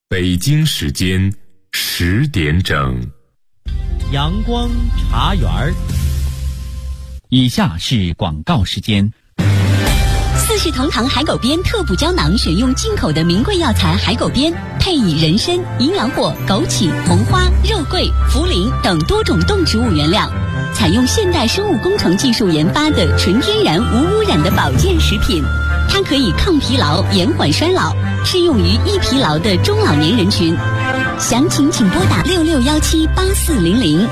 北京时间10点整。 阳光茶园儿。以下是广告时间。 四世同堂海狗鞭特补胶囊选用进口的名贵药材海狗鞭，配以人参、营养果、枸杞、红花、肉桂、茯苓等多种动植物原料，采用现代生物工程技术研发的纯天然无污染的保健食品。它可以抗疲劳、延缓衰老，适用于易疲劳的中老年人群。详情请拨打66178400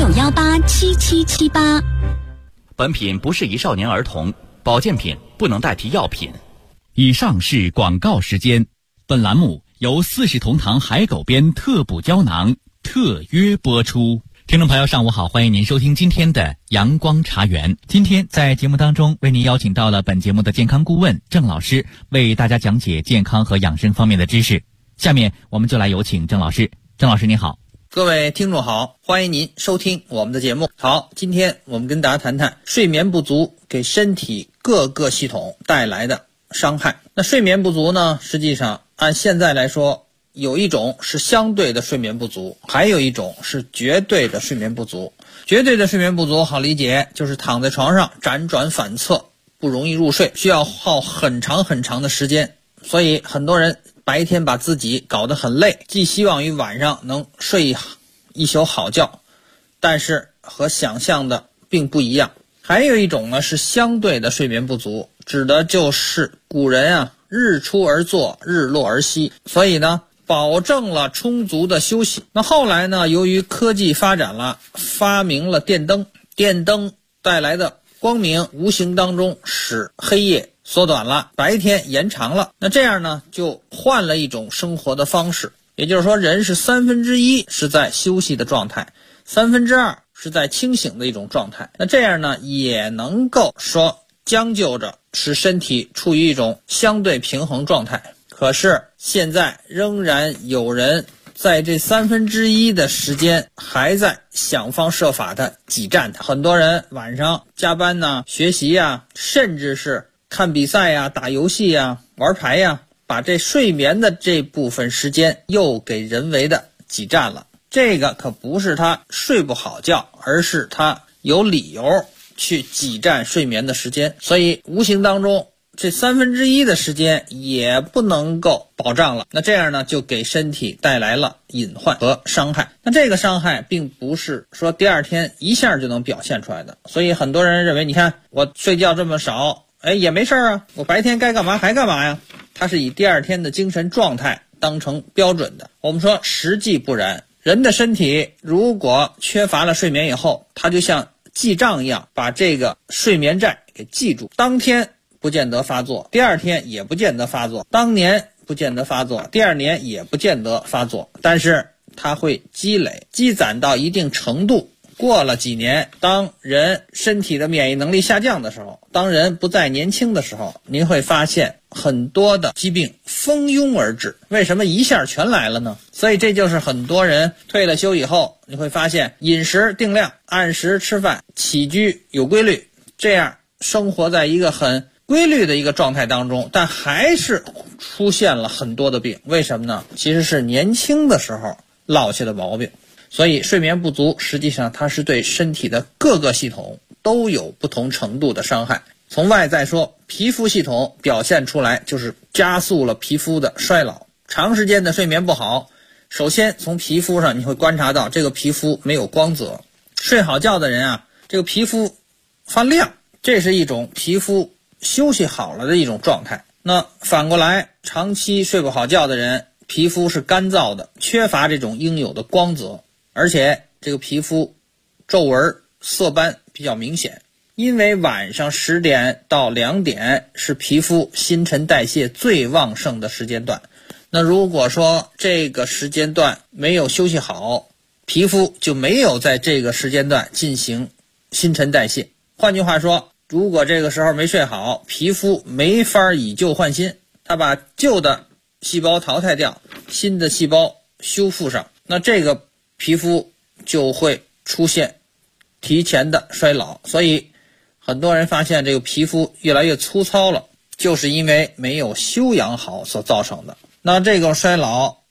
66187778。 本品不适宜少年儿童，保健品不能代替药品。 以上是广告时间。本栏目由四世同堂海狗鞭特补胶囊特约播出。听众朋友上午好，欢迎您收听今天的阳光茶园。今天在节目当中为您邀请到了本节目的健康顾问郑老师，为大家讲解健康和养生方面的知识。下面我们就来有请郑老师。郑老师您好。 各位听众好，欢迎您收听我们的节目。好，今天我们跟大家谈谈睡眠不足给身体各个系统带来的伤害。那睡眠不足呢，实际上按现在来说，有一种是相对的睡眠不足，还有一种是绝对的睡眠不足。绝对的睡眠不足好理解，就是躺在床上辗转反侧，不容易入睡，需要耗很长很长的时间。所以很多人白天把自己搞得很累，寄希望于晚上能睡一宿好觉，但是和想象的并不一样。还有一种呢是相对的睡眠不足，指的就是古人日出而作，日落而息，所以呢保证了充足的休息。那后来呢，由于科技发展了，发明了电灯，电灯带来的光明无形当中使黑夜缩短了，白天延长了。那这样呢，就换了一种生活的方式，也就是说，人是1/3是在休息的状态，2/3是在清醒的一种状态。那这样呢，也能够说将就着使身体处于一种相对平衡状态。可是现在仍然有人在这1/3的时间还在想方设法的挤占它。很多人晚上加班学习甚至是看比赛打游戏玩牌把这睡眠的这部分时间又给人为的挤占了。这个可不是他睡不好觉，而是他有理由去挤占睡眠的时间，所以无形当中这1/3的时间也不能够保障了。那这样呢，就给身体带来了隐患和伤害。那这个伤害并不是说第二天一下就能表现出来的，所以很多人认为，你看我睡觉这么少，也没事我白天该干嘛还干嘛呀。他是以第二天的精神状态当成标准的。我们说实际不然，人的身体如果缺乏了睡眠以后，他就像记账一样，把这个睡眠债给记住，当天不见得发作，第二天也不见得发作，当年不见得发作，第二年也不见得发作，但是它会积累积攒到一定程度。过了几年，当人身体的免疫能力下降的时候，当人不再年轻的时候，您会发现很多的疾病蜂拥而至。为什么一下全来了呢？所以这就是很多人退了休以后，你会发现饮食定量，按时吃饭，起居有规律，这样生活在一个很规律的一个状态当中，但还是出现了很多的病。为什么呢？其实是年轻的时候落下的毛病。所以睡眠不足实际上它是对身体的各个系统都有不同程度的伤害。从外在说，皮肤系统表现出来就是加速了皮肤的衰老。长时间的睡眠不好，首先从皮肤上你会观察到这个皮肤没有光泽。睡好觉的人这个皮肤发亮，这是一种皮肤休息好了的一种状态。那反过来，长期睡不好觉的人，皮肤是干燥的，缺乏这种应有的光泽，而且这个皮肤皱纹色斑比较明显。因为晚上10点到2点是皮肤新陈代谢最旺盛的时间段，那如果说这个时间段没有休息好，皮肤就没有在这个时间段进行新陈代谢。换句话说，如果这个时候没睡好，皮肤没法以旧换新，它把旧的细胞淘汰掉，新的细胞修复上，那这个皮肤就会出现提前的衰老。所以很多人发现这个皮肤越来越粗糙了，就是因为没有休养好所造成的。那这个衰老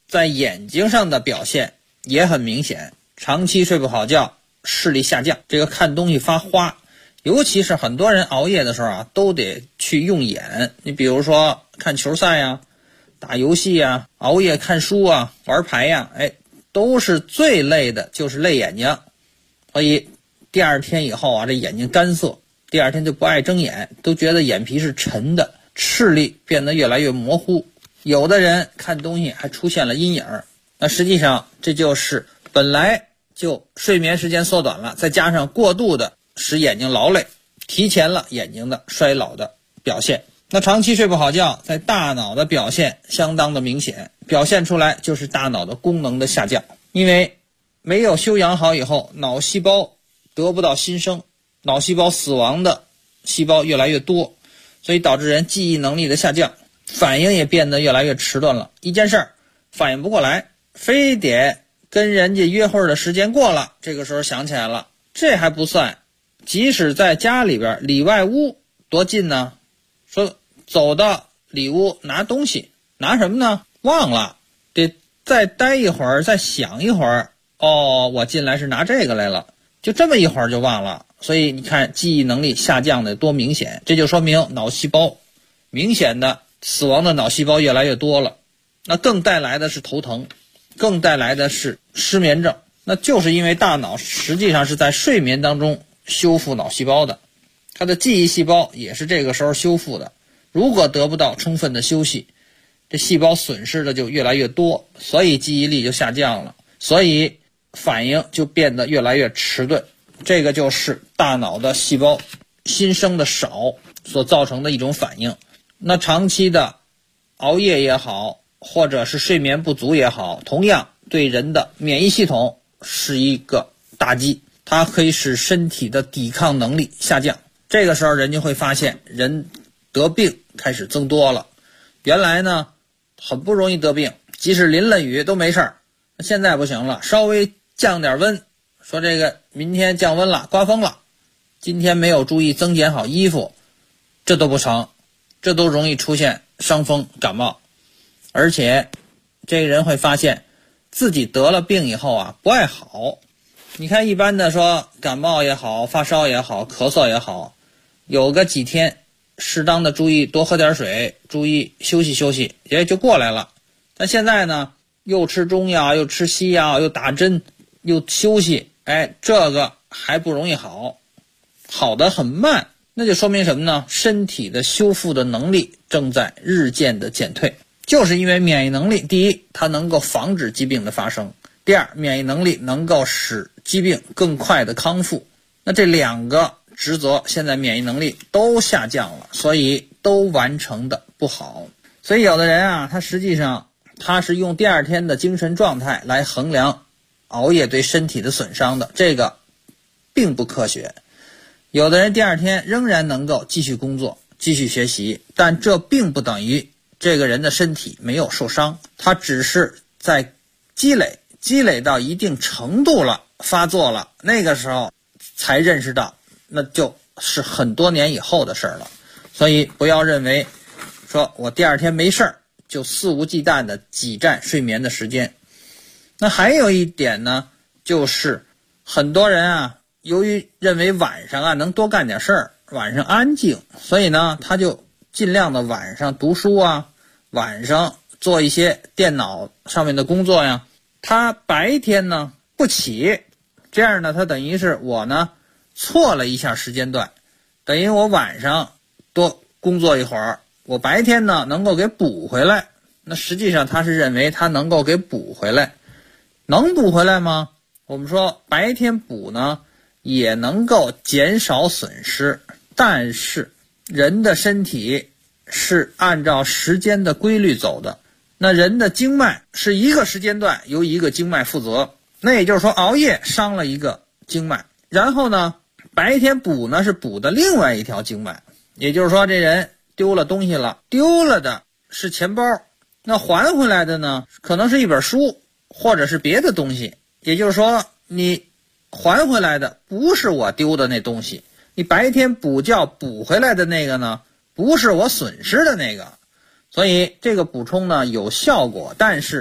在眼睛上的表现也很明显，长期睡不好觉，视力下降，这个看东西发花，尤其是很多人熬夜的时候啊，都得去用眼。你比如说看球赛啊，打游戏啊，熬夜看书啊，玩牌呀，都是最累的，就是累眼睛。所以第二天以后啊，这眼睛干涩，第二天就不爱睁眼，都觉得眼皮是沉的，视力变得越来越模糊。有的人看东西还出现了阴影。那实际上这就是本来就睡眠时间缩短了，再加上过度的使眼睛劳累，提前了眼睛的衰老的表现。那长期睡不好觉，在大脑的表现相当的明显，表现出来就是大脑的功能的下降。因为没有休养好以后，脑细胞得不到新生，脑细胞死亡的细胞越来越多，所以导致人记忆能力的下降，反应也变得越来越迟钝了。一件事儿反应不过来，非得跟人家约会的时间过了，这个时候想起来了。这还不算，即使在家里边，里外屋多近呢？说走到里屋拿东西，拿什么呢？忘了，得再待一会儿，再想一会儿，我进来是拿这个来了，就这么一会儿就忘了。所以你看记忆能力下降的多明显，这就说明脑细胞明显的死亡的脑细胞越来越多了。那更带来的是头疼，更带来的是失眠症，那就是因为大脑实际上是在睡眠当中修复脑细胞的，它的记忆细胞也是这个时候修复的。如果得不到充分的休息，这细胞损失的就越来越多，所以记忆力就下降了，所以反应就变得越来越迟钝。这个就是大脑的细胞新生的少所造成的一种反应。那长期的熬夜也好，或者是睡眠不足也好，同样对人的免疫系统是一个打击，它可以使身体的抵抗能力下降。这个时候人就会发现人得病开始增多了。原来呢很不容易得病，即使淋了雨都没事儿，现在不行了，稍微降点温，说这个明天降温了，刮风了，今天没有注意增减好衣服，这都不成，这都容易出现伤风感冒。而且这个人会发现自己得了病以后啊不爱好。你看一般的说感冒也好，发烧也好，咳嗽也好，有个几天适当的注意多喝点水，注意休息休息，也就过来了。但现在呢又吃中药，又吃西药，又打针，又休息，这个还不容易好，好得很慢。那就说明什么呢？身体的修复的能力正在日渐的减退。就是因为免疫能力，第一，它能够防止疾病的发生；第二，免疫能力能够使疾病更快的康复。那这两个职责现在免疫能力都下降了，所以都完成的不好。所以有的人啊，他实际上他是用第二天的精神状态来衡量熬夜对身体的损伤的，这个并不科学。有的人第二天仍然能够继续工作，继续学习，但这并不等于这个人的身体没有受伤，他只是在积累到一定程度了，发作了，那个时候才认识到，那就是很多年以后的事了。所以不要认为说我第二天没事儿就肆无忌惮的挤占睡眠的时间。那还有一点呢，就是很多人啊，由于认为晚上啊能多干点事儿，晚上安静，所以呢他就尽量的晚上读书啊，晚上做一些电脑上面的工作呀，他白天呢不起，这样呢他等于是我呢错了一下时间段，等于我晚上多工作一会儿，我白天呢能够给补回来。那实际上他是认为他能够给补回来，能补回来吗？我们说白天补呢也能够减少损失，但是人的身体是按照时间的规律走的，那人的经脉是一个时间段由一个经脉负责，那也就是说熬夜伤了一个经脉，然后呢白天补呢是补的另外一条经脉，也就是说这人丢了东西了，丢了的是钱包，那还回来的呢可能是一本书或者是别的东西，也就是说你还回来的不是我丢的那东西，你白天补觉补回来的那个呢不是我损失的那个。所以这个补充呢有效果，但是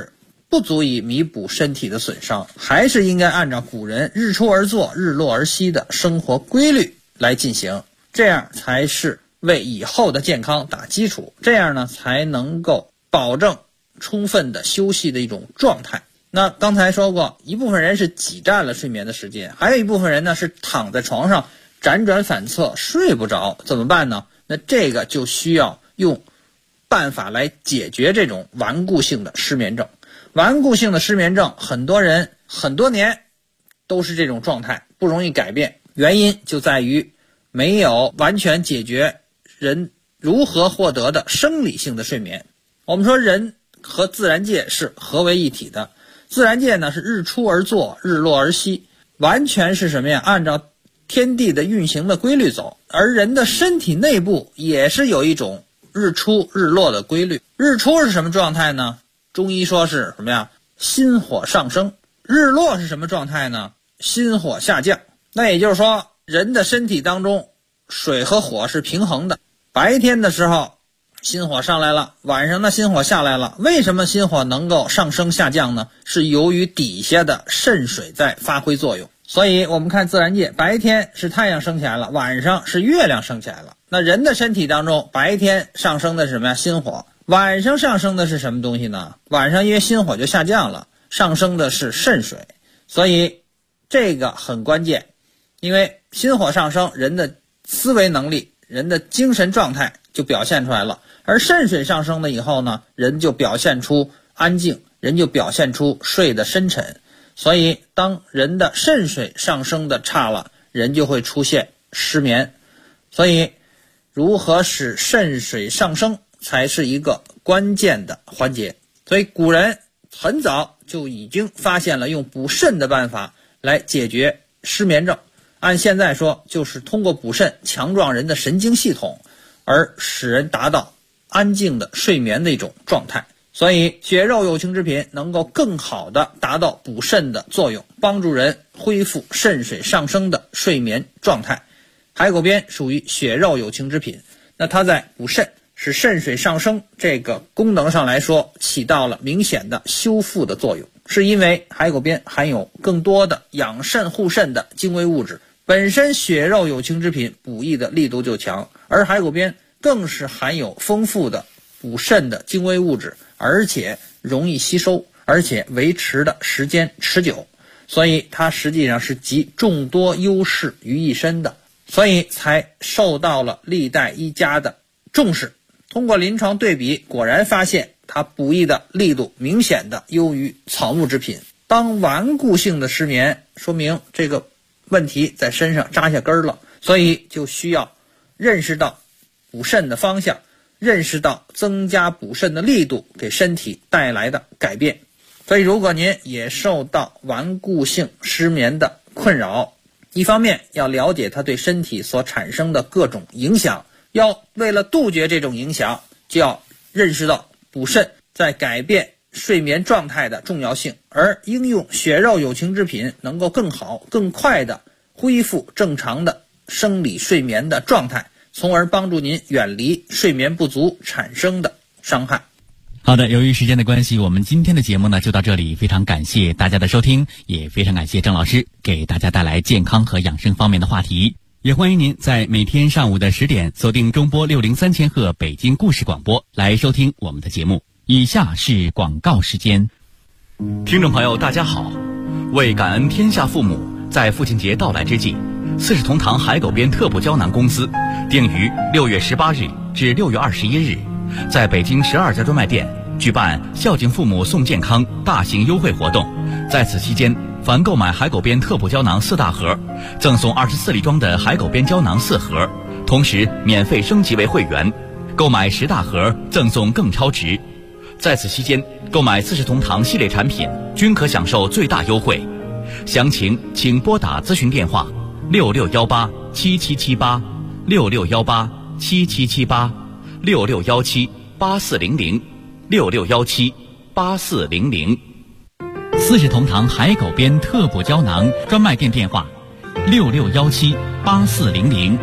不足以弥补身体的损伤，还是应该按照古人日出而作日落而息的生活规律来进行，这样才是为以后的健康打基础，这样呢才能够保证充分的休息的一种状态。那刚才说过，一部分人是挤占了睡眠的时间，还有一部分人呢是躺在床上辗转反侧睡不着，怎么办呢？那这个就需要用办法来解决这种顽固性的失眠症。顽固性的失眠症，很多人很多年都是这种状态，不容易改变，原因就在于没有完全解决人如何获得的生理性的睡眠。我们说人和自然界是合为一体的，自然界呢是日出而作日落而息，完全是什么呀？按照天地的运行的规律走，而人的身体内部也是有一种日出日落的规律。日出是什么状态呢？中医说是什么呀？心火上升。日落是什么状态呢？心火下降。那也就是说，人的身体当中水和火是平衡的，白天的时候心火上来了，晚上的心火下来了。为什么心火能够上升下降呢？是由于底下的肾水在发挥作用。所以我们看自然界，白天是太阳升起来了，晚上是月亮升起来了。那人的身体当中，白天上升的是什么呀？心火。晚上上升的是什么东西呢？晚上因为心火就下降了，上升的是肾水。所以这个很关键，因为心火上升，人的思维能力、人的精神状态就表现出来了。而肾水上升了以后呢，人就表现出安静，人就表现出睡得深沉。所以当人的肾水上升的差了，人就会出现失眠。所以如何使肾水上升才是一个关键的环节。所以古人很早就已经发现了用补肾的办法来解决失眠症。按现在说，就是通过补肾强壮人的神经系统，而使人达到安静的睡眠的一种状态。所以血肉有情之品能够更好的达到补肾的作用，帮助人恢复肾水上升的睡眠状态。海狗鞭属于血肉有情之品，那它在补肾使肾水上升这个功能上来说，起到了明显的修复的作用，是因为海狗鞭含有更多的养肾护肾的精微物质，本身血肉有情之品补益的力度就强，而海狗鞭更是含有丰富的补肾的精微物质，而且容易吸收，而且维持的时间持久，所以它实际上是集众多优势于一身的，所以才受到了历代医家的重视。通过临床对比，果然发现它补益的力度明显的优于草木之品。当顽固性的失眠，说明这个问题在身上扎下根了，所以就需要认识到补肾的方向，认识到增加补肾的力度给身体带来的改变。所以如果您也受到顽固性失眠的困扰，一方面要了解它对身体所产生的各种影响，要为了杜绝这种影响，就要认识到补肾在改变睡眠状态的重要性，而应用血肉有情之品能够更好更快的恢复正常的生理睡眠的状态，从而帮助您远离睡眠不足产生的伤害。 好的，由于时间的关系，我们今天的节目呢就到这里，非常感谢大家的收听，也非常感谢郑老师给大家带来健康和养生方面的话题。也欢迎您在每天上午的10点锁定中波603千赫北京故事广播来收听我们的节目。以下是广告时间。 听众朋友大家好，为感恩天下父母，在父亲节到来之际，四世同堂海狗鞭特补胶囊公司定于6月18日至6月21日在北京12家专卖店举办孝敬父母送健康大型优惠活动。在此期间，凡购买海狗鞭特补胶囊4大盒，赠送24粒装的海狗鞭胶囊4盒，同时免费升级为会员，购买10大盒赠送更超值。在此期间，购买四世同堂系列产品均可享受最大优惠。详情请拨打咨询电话66187778 66187778 66178400 66178400。 四世同堂海狗鞭特补胶囊专卖店电话66178400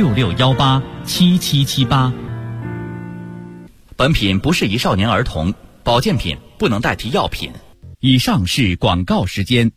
66187778。 本品不适宜少年儿童，保健品不能代替药品。 以上是广告时间。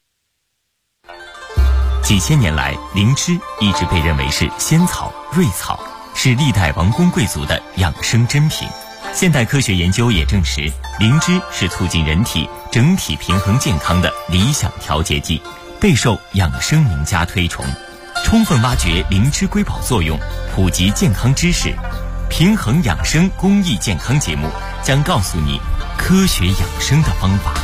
几千年来，灵芝一直被认为是仙草、瑞草，是历代王公贵族的养生珍品。现代科学研究也证实，灵芝是促进人体整体平衡健康的理想调节剂，备受养生名家推崇。充分挖掘灵芝瑰宝作用，普及健康知识，平衡养生公益健康节目将告诉你科学养生的方法。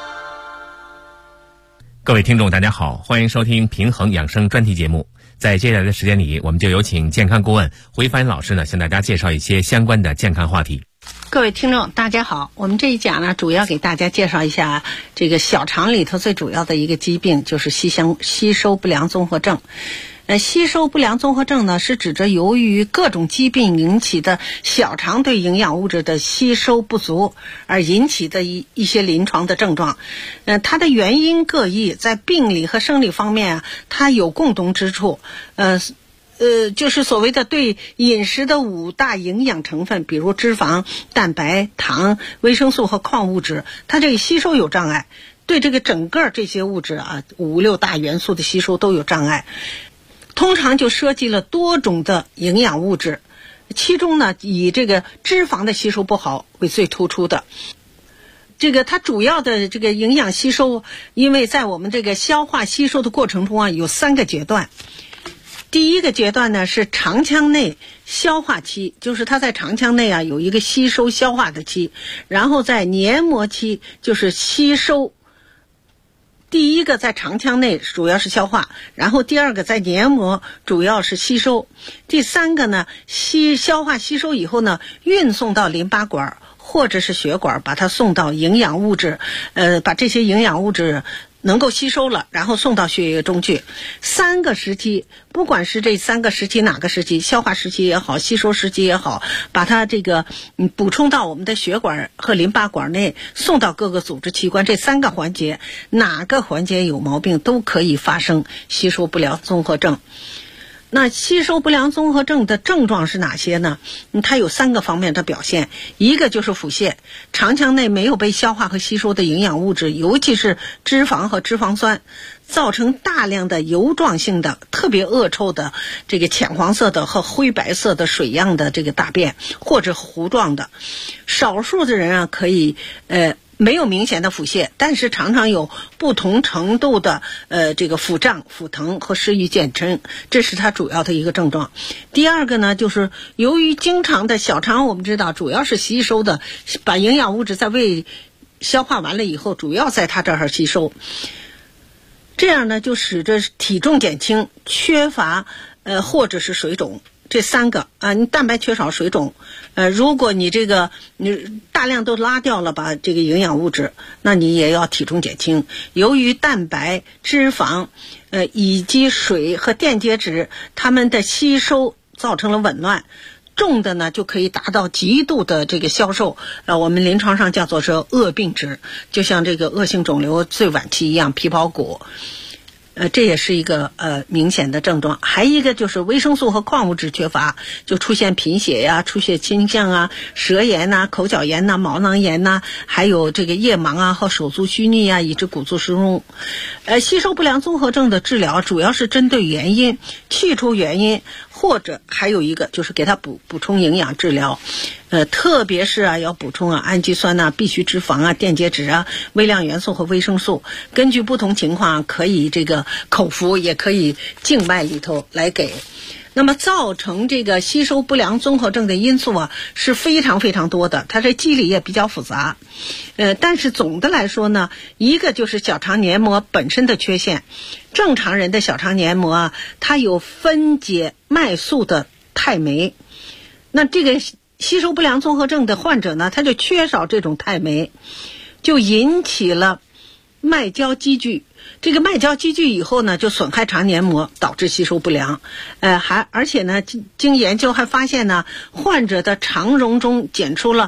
各位听众大家好，欢迎收听平衡养生专题节目。在接下来的时间里，我们就有请健康顾问胡一帆老师呢，向大家介绍一些相关的健康话题。 各位听众大家好，我们这一讲呢，主要给大家介绍一下这个小肠里头最主要的一个疾病，就是吸收不良综合症。吸收不良综合症呢，是指着由于各种疾病引起的小肠对营养物质的吸收不足而引起的一些临床的症状。它的原因各异，在病理和生理方面它有共同之处。就是所谓的对饮食的5大营养成分，比如脂肪、蛋白、糖、维生素和矿物质，它这个吸收有障碍，对这个整个这些物质5、6大元素的吸收都有障碍。通常就涉及了多种的营养物质，其中呢，以这个脂肪的吸收不好为最突出的。这个它主要的这个营养吸收，因为在我们这个消化吸收的过程中有3个阶段。第一个阶段呢是肠腔内消化期，就是它在肠腔内有一个吸收消化的期，然后在黏膜期就是吸收。第一个在肠腔内主要是消化，然后第二个在黏膜主要是吸收，第三个呢消化吸收以后呢运送到淋巴管或者是血管，把它送到营养物质，把这些营养物质能够吸收了，然后送到血液中去。3个时期，不管是这3个时期哪个时期，消化时期也好，吸收时期也好，把它这个补充到我们的血管和淋巴管内，送到各个组织器官，这3个环节哪个环节有毛病都可以发生吸收不良综合症。那吸收不良综合症的症状是哪些呢？它有3个方面的表现。一个就是腹泻，肠腔内没有被消化和吸收的营养物质，尤其是脂肪和脂肪酸，造成大量的油状性的特别恶臭的这个浅黄色的和灰白色的水样的这个大便，或者糊状的。少数的人可以没有明显的腹泻，但是常常有不同程度的这个腹胀、腹疼和食欲减轻，这是它主要的一个症状。第二个呢，就是由于经常的小肠，我们知道主要是吸收的，把营养物质在胃消化完了以后，主要在它这儿吸收，这样呢就使得体重减轻、缺乏或者是水肿。这3个你蛋白缺少、水肿，如果你大量都拉掉了把这个营养物质，那你也要体重减轻。由于蛋白、脂肪以及水和电解质它们的吸收造成了紊乱，重的呢就可以达到极度的这个消瘦，我们临床上叫做是恶病值，就像这个恶性肿瘤最晚期一样，皮包骨。这也是一个明显的症状。还一个就是维生素和矿物质缺乏，就出现贫血呀、出血倾向舌炎口角炎毛囊炎还有这个夜盲和手足虚逆以致骨质疏松。吸收不良综合症的治疗主要是针对原因，去除原因，或者还有一个就是给它补充营养治疗。特别是要补充氨基酸必需脂肪电解质微量元素和维生素。根据不同情况可以这个口服，也可以静脉里头来给。那么造成这个吸收不良综合症的因素是非常非常多的，它这机理也比较复杂。但是总的来说呢，一个就是小肠黏膜本身的缺陷。正常人的小肠黏膜它有分解麦素的肽酶，那这个吸收不良综合症的患者呢，他就缺少这种肽酶，就引起了麦胶积聚。这个麦胶积聚以后呢，就损害肠黏膜，导致吸收不良。而且呢，经研究还发现呢，患者的肠溶中检出了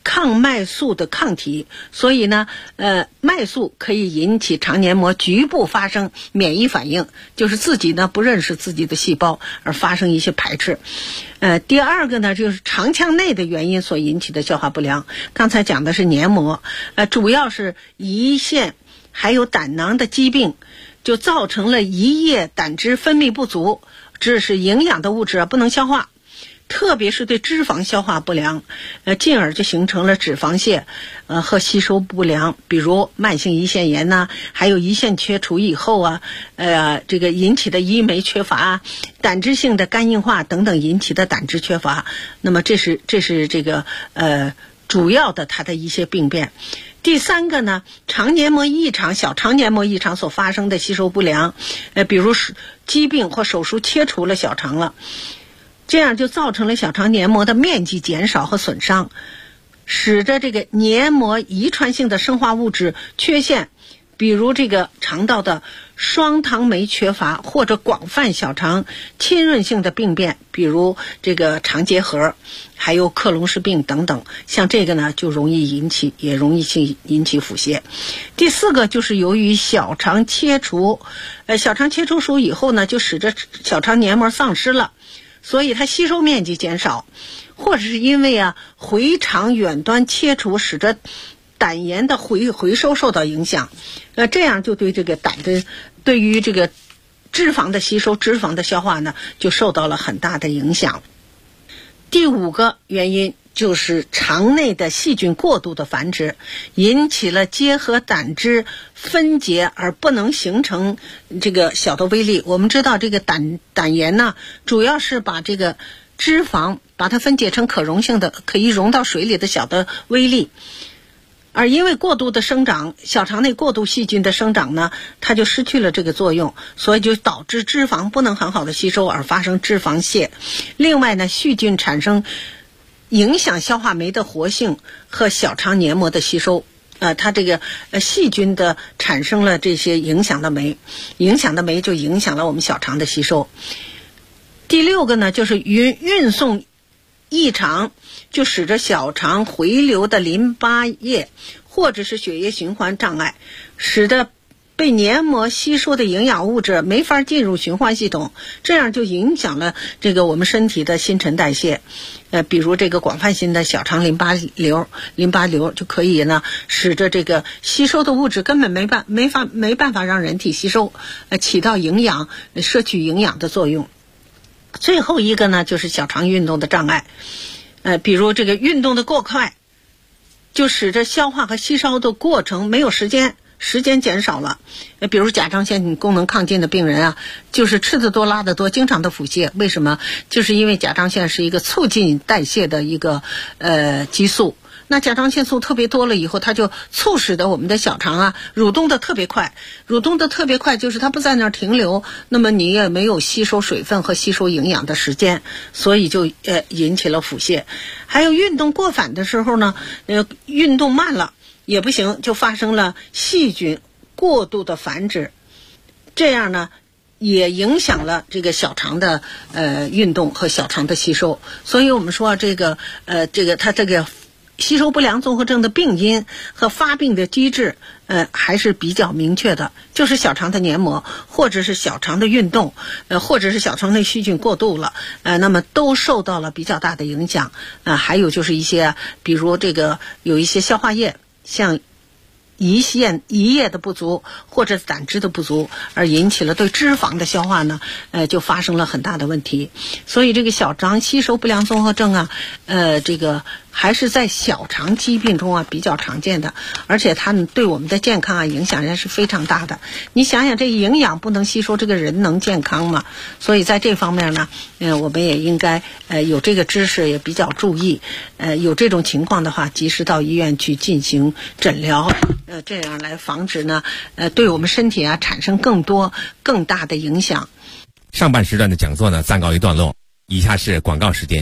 抗麦素的抗体，所以呢，麦素可以引起肠黏膜局部发生免疫反应，就是自己呢不认识自己的细胞而发生一些排斥。第二个呢，就是肠腔内的原因所引起的消化不良。刚才讲的是黏膜，主要是胰腺还有胆囊的疾病，就造成了胰液胆汁分泌不足，致使营养的物质不能消化。特别是对脂肪消化不良，进而就形成了脂肪泻，和吸收不良，比如慢性胰腺炎呐，还有胰腺切除以后啊，这个引起的胰酶缺乏，胆汁性的肝硬化等等引起的胆汁缺乏。那么这是这个主要的它的一些病变。第三个呢，肠黏膜异常、小肠黏膜异常所发生的吸收不良，比如疾病或手术切除了小肠了。这样就造成了小肠黏膜的面积减少和损伤，使得这个黏膜遗传性的生化物质缺陷，比如这个肠道的双糖酶缺乏，或者广泛小肠浸润性的病变，比如这个肠结核，还有克隆氏病等等。像这个呢，就容易引起腹泻。第四个就是由于小肠切除术以后呢，就使得小肠黏膜丧失了，所以它吸收面积减少，或者是因为回肠远端切除使得胆盐的回收受到影响，这样就对这个对于这个脂肪的吸收、脂肪的消化呢，就受到了很大的影响。第五个原因就是肠内的细菌过度的繁殖，引起了结合胆汁分解而不能形成这个小的微粒。我们知道这个胆盐呢，主要是把这个脂肪把它分解成可溶性的、可以溶到水里的小的微粒。而因为过度的生长，小肠内过度细菌的生长呢，它就失去了这个作用，所以就导致脂肪不能很好的吸收而发生脂肪泻。另外呢，细菌产生影响消化酶的活性和小肠黏膜的吸收，它这个细菌的产生了这些影响的酶就影响了我们小肠的吸收。第六个呢，就是运送异常，就使得小肠回流的淋巴液或者是血液循环障碍，使得被黏膜吸收的营养物质没法进入循环系统，这样就影响了这个我们身体的新陈代谢。比如这个广泛性的小肠淋巴瘤就可以呢，使得这个吸收的物质根本没办法让人体吸收，起到摄取营养的作用。最后一个呢，就是小肠运动的障碍，比如这个运动的过快，就使得消化和吸收的过程没有时间减少了。比如甲状腺功能亢进的病人就是吃得多拉得多，经常的腹泻。为什么？就是因为甲状腺是一个促进代谢的一个激素。那甲状腺素特别多了以后，它就促使的我们的小肠蠕动的特别快，就是它不在那儿停留，那么你也没有吸收水分和吸收营养的时间，所以就引起了腹泻。还有运动过反的时候呢，运动慢了也不行，就发生了细菌过度的繁殖，这样呢也影响了这个小肠的运动和小肠的吸收。所以我们说它这个吸收不良综合症的病因和发病的机制还是比较明确的，就是小肠的黏膜，或者是小肠的运动，或者是小肠内细菌过度了，那么都受到了比较大的影响。还有就是一些比如这个有一些消化液，像胰液的不足或者胆汁的不足，而引起了对脂肪的消化呢就发生了很大的问题。所以这个小肠吸收不良综合症这个还是在小肠疾病中比较常见的，而且它对我们的健康影响也是非常大的。你想想，这营养不能吸收，这个人能健康吗？所以在这方面呢我们也应该有这个知识，也比较注意，有这种情况的话及时到医院去进行诊疗，这样来防止呢对我们身体产生更大的影响。 上半时段的讲座呢暂告一段落，以下是广告时间。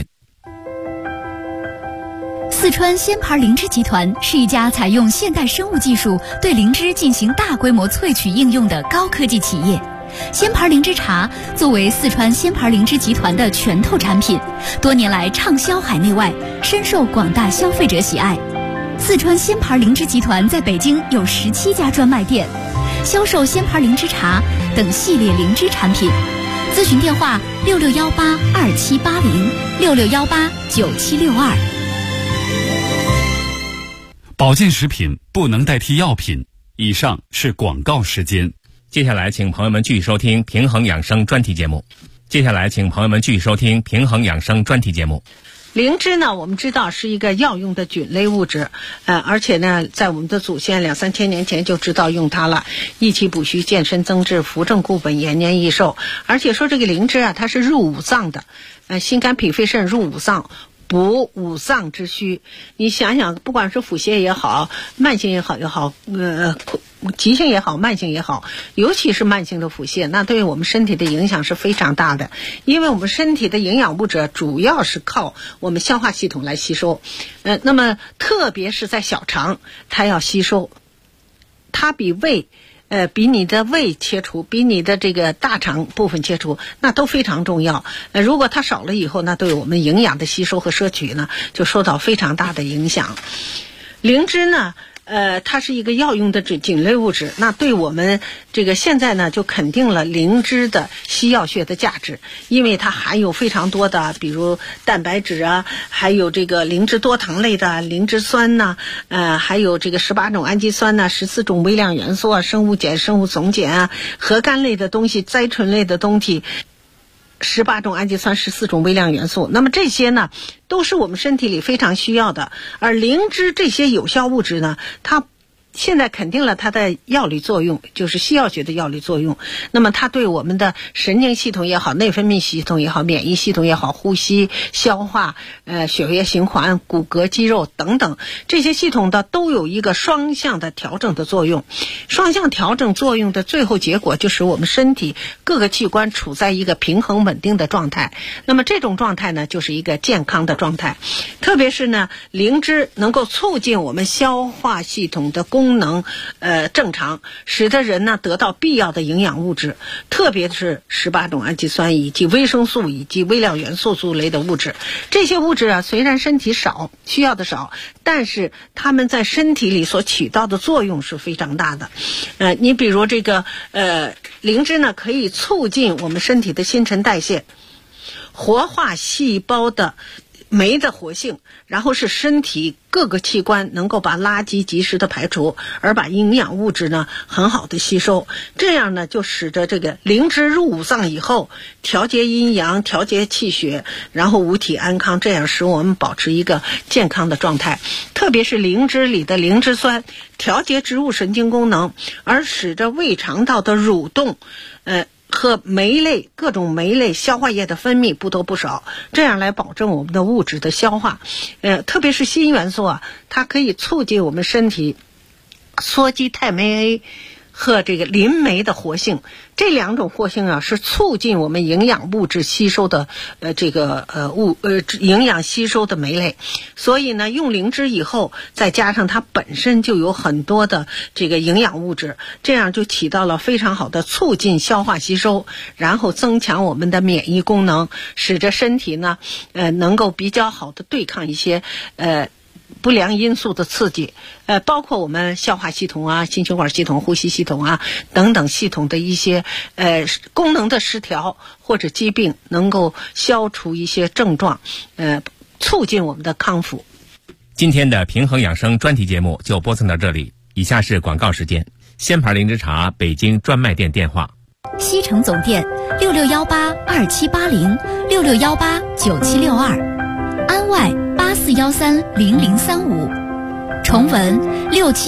四川鲜牌灵芝集团是一家采用现代生物技术对灵芝进行大规模萃取应用的高科技企业。鲜牌灵芝茶作为四川鲜牌灵芝集团的拳头产品，多年来畅销海内外，深受广大消费者喜爱。 四川鲜牌灵芝集团在北京有17家专卖店，销售鲜牌灵芝茶等系列灵芝产品。咨询电话66182780，66189762。 保健食品不能代替药品。以上是广告时间。 接下来，请朋友们继续收听平衡养生专题节目。 灵芝呢，我们知道是一个药用的菌类物质，而且呢，在我们的祖先2、3千年前就知道用它了，益气补虚、健身增智、扶正固本、延年益寿。而且说这个灵芝啊，它是入五脏的，心肝脾肺肾入五脏，补五脏之虚。你想想，不管是腹泻也好，慢性也好，急性也好，慢性也好，尤其是慢性的腹泻，那对我们身体的影响是非常大的。因为我们身体的营养物质主要是靠我们消化系统来吸收，那么特别是在小肠，它要吸收，它比你的胃切除，比你的这个大肠部分切除，那都非常重要。如果它少了以后，那对我们营养的吸收和摄取呢，就受到非常大的影响。灵芝呢，它是一个药用的菌类物质，那对我们这个现在呢就肯定了灵芝的西药学的价值，因为它含有非常多的，比如蛋白质啊，还有这个灵芝多糖类的灵芝酸呐，还有这个18种氨基酸呐，14种微量元素啊，生物碱、生物总碱啊，核苷类的东西、甾醇类的东西。18种氨基酸，14种微量元素，那么这些呢都是我们身体里非常需要的。而灵芝这些有效物质呢，它现在肯定了它的药理作用，就是西药学的药理作用。那么它对我们的神经系统也好，内分泌系统也好，免疫系统也好，呼吸、消化、血液循环、骨骼、肌肉等等这些系统的都有一个双向的调整的作用。双向调整作用的最后结果就是我们身体各个器官处在一个平衡稳定的状态。那么这种状态呢，就是一个健康的状态。特别是呢，灵芝能够促进我们消化系统的功能正常，使得人呢得到必要的营养物质，特别是18种氨基酸以及维生素以及微量元素族类的物质。这些物质啊，虽然身体少，需要的少，但是它们在身体里所起到的作用是非常大的。你比如这个灵芝呢，可以促进我们身体的新陈代谢，活化细胞的酶的活性，然后是身体各个器官能够把垃圾及时的排除，而把营养物质呢很好的吸收。这样呢，就使得这个灵芝入五脏以后，调节阴阳，调节气血，然后五体安康，这样使我们保持一个健康的状态。特别是灵芝里的灵芝酸，调节植物神经功能，而使得胃肠道的蠕动，和各种酶类消化液的分泌不多不少，这样来保证我们的物质的消化。特别是锌元素啊，它可以促进我们身体羧基肽酶 A 和这个磷酶的活性。这两种活性啊，是促进我们营养物质吸收的营养吸收的酶类。所以呢，用灵芝以后，再加上它本身就有很多的这个营养物质，这样就起到了非常好的促进消化吸收，然后增强我们的免疫功能，使得身体呢能够比较好的对抗一些不良因素的刺激，包括我们消化系统啊、心血管系统、呼吸系统啊等等系统的一些功能的失调或者疾病，能够消除一些症状，促进我们的康复。 今天的平衡养生专题节目就播送到这里，以下是广告时间。鲜牌灵芝茶北京专卖店电话： 西城总店66182780，66189762，安外84130035，重文67